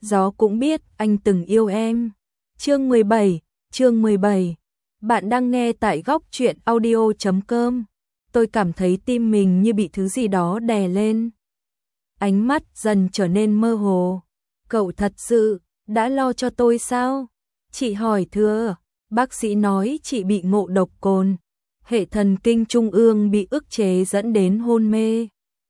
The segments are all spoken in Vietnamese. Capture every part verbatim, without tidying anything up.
gió cũng biết anh từng yêu em. Chương mười bảy, chương mười bảy. Bạn đang nghe tại góc truyện audio chấm com. Tôi cảm thấy tim mình như bị thứ gì đó đè lên. Ánh mắt dần trở nên mơ hồ. Cậu thật sự đã lo cho tôi sao? Chị hỏi thưa, bác sĩ nói chị bị ngộ độc cồn, hệ thần kinh trung ương bị ức chế dẫn đến hôn mê.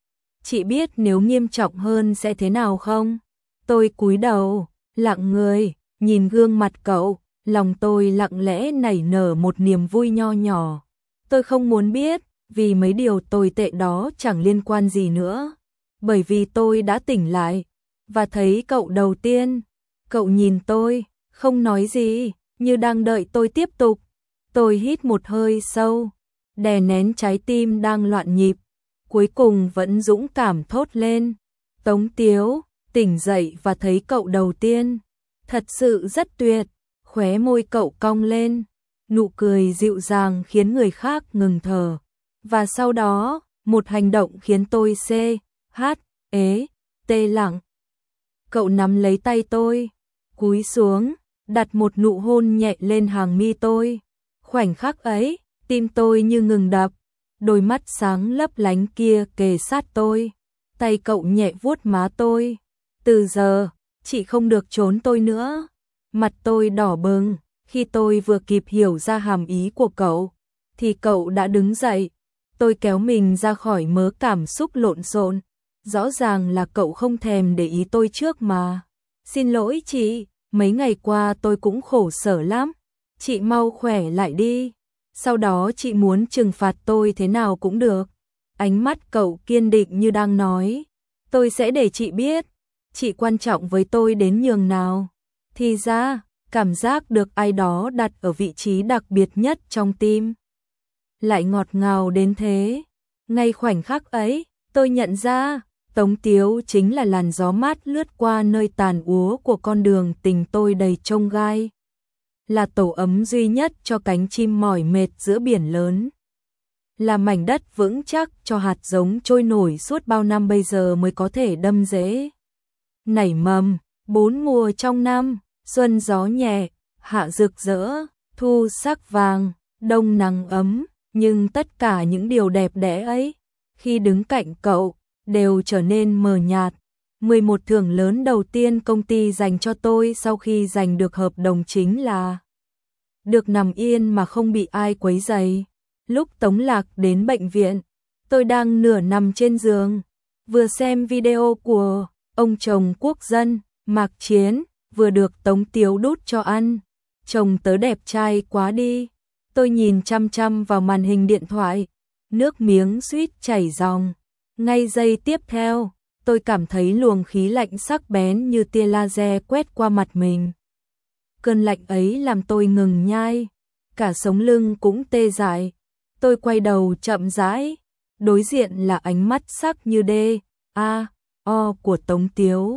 Chị biết nếu nghiêm trọng hơn sẽ thế nào không? Tôi cúi đầu, lặng người, nhìn gương mặt cậu, lòng tôi lặng lẽ nảy nở một niềm vui nho nhỏ. Tôi không muốn biết, vì mấy điều tồi tệ đó chẳng liên quan gì nữa. Bởi vì tôi đã tỉnh lại, và thấy cậu đầu tiên. Cậu nhìn tôi, không nói gì, như đang đợi tôi tiếp tục. Tôi hít một hơi sâu, đè nén trái tim đang loạn nhịp. Cuối cùng vẫn dũng cảm thốt lên. Tống Tiếu, tỉnh dậy và thấy cậu đầu tiên. Thật sự rất tuyệt. Khóe môi cậu cong lên. Nụ cười dịu dàng khiến người khác ngừng thở. Và sau đó, một hành động khiến tôi xê, hát, ế, tê lặng. Cậu nắm lấy tay tôi, cúi xuống, đặt một nụ hôn nhẹ lên hàng mi tôi. Khoảnh khắc ấy, tim tôi như ngừng đập. Đôi mắt sáng lấp lánh kia kề sát tôi. Tay cậu nhẹ vuốt má tôi. Từ giờ, chị không được trốn tôi nữa. Mặt tôi đỏ bừng. Khi tôi vừa kịp hiểu ra hàm ý của cậu, thì cậu đã đứng dậy. Tôi kéo mình ra khỏi mớ cảm xúc lộn xộn. Rõ ràng là cậu không thèm để ý tôi trước mà. Xin lỗi chị, mấy ngày qua tôi cũng khổ sở lắm. Chị mau khỏe lại đi. Sau đó chị muốn trừng phạt tôi thế nào cũng được. Ánh mắt cậu kiên định như đang nói. Tôi sẽ để chị biết. Chị quan trọng với tôi đến nhường nào. Thì ra, cảm giác được ai đó đặt ở vị trí đặc biệt nhất trong tim lại ngọt ngào đến thế. Ngay khoảnh khắc ấy, tôi nhận ra, Tống Tiếu chính là làn gió mát lướt qua nơi tàn úa của con đường tình tôi đầy chông gai. Là tổ ấm duy nhất cho cánh chim mỏi mệt giữa biển lớn. Là mảnh đất vững chắc cho hạt giống trôi nổi suốt bao năm bây giờ mới có thể đâm rễ. Nảy mầm, bốn mùa trong năm, xuân gió nhẹ, hạ rực rỡ, thu sắc vàng, đông nắng ấm. Nhưng tất cả những điều đẹp đẽ ấy, khi đứng cạnh cậu, đều trở nên mờ nhạt. mười một thưởng lớn đầu tiên công ty dành cho tôi sau khi giành được hợp đồng chính là được nằm yên mà không bị ai quấy rầy. Lúc Tống Lạc đến bệnh viện, tôi đang nửa nằm trên giường, vừa xem video của ông chồng quốc dân, Mạc Chiến, vừa được Tống Tiếu đút cho ăn. Chồng tớ đẹp trai quá đi. Tôi nhìn chăm chăm vào màn hình điện thoại, nước miếng suýt chảy ròng. Ngay giây tiếp theo, tôi cảm thấy luồng khí lạnh sắc bén như tia laser quét qua mặt mình. Cơn lạnh ấy làm tôi ngừng nhai, cả sống lưng cũng tê dại. Tôi quay đầu chậm rãi, đối diện là ánh mắt sắc như đê, a, o của Tống Tiếu.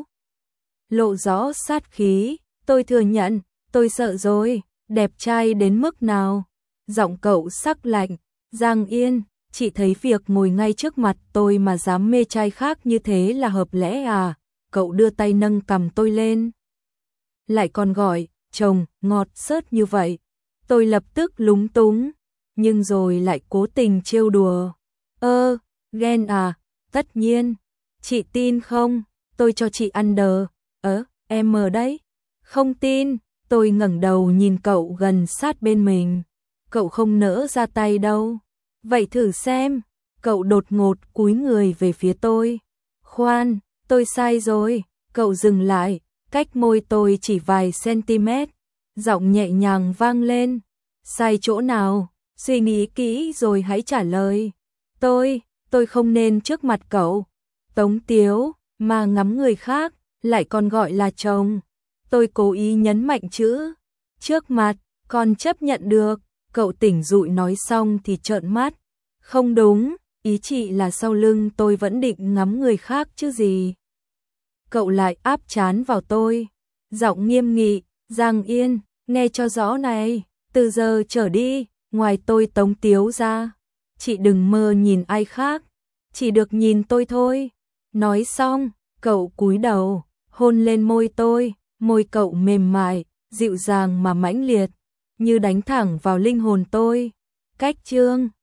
Lộ rõ sát khí, tôi thừa nhận, tôi sợ rồi, đẹp trai đến mức nào. Giọng cậu sắc lạnh, Giang Yên, chị thấy việc ngồi ngay trước mặt tôi mà dám mê trai khác như thế là hợp lẽ à? Cậu đưa tay nâng cằm tôi lên. Lại còn gọi, chồng, ngọt xớt như vậy. Tôi lập tức lúng túng, nhưng rồi lại cố tình trêu đùa. Ơ, ghen à? Tất nhiên. Chị tin không? Tôi cho chị under. Ơ, em ở đấy. Không tin. Tôi ngẩng đầu nhìn cậu gần sát bên mình. Cậu không nỡ ra tay đâu. Vậy thử xem. Cậu đột ngột cúi người về phía tôi. Khoan, tôi sai rồi. Cậu dừng lại, cách môi tôi chỉ vài cm. Giọng nhẹ nhàng vang lên. Sai chỗ nào? Suy nghĩ kỹ rồi hãy trả lời. Tôi, tôi không nên trước mặt cậu. Tống Tiếu, mà ngắm người khác, lại còn gọi là chồng. Tôi cố ý nhấn mạnh chữ trước mặt, còn chấp nhận được. Cậu tỉnh dụi nói xong thì trợn mắt. Không đúng, ý chị là sau lưng tôi vẫn định ngắm người khác chứ gì. Cậu lại áp trán vào tôi. Giọng nghiêm nghị, Giang Yên, nghe cho rõ này, từ giờ trở đi, ngoài tôi Tống Tiếu ra, chị đừng mơ nhìn ai khác, chỉ được nhìn tôi thôi. Nói xong, cậu cúi đầu, hôn lên môi tôi, môi cậu mềm mại, dịu dàng mà mãnh liệt, như đánh thẳng vào linh hồn tôi. Cách chương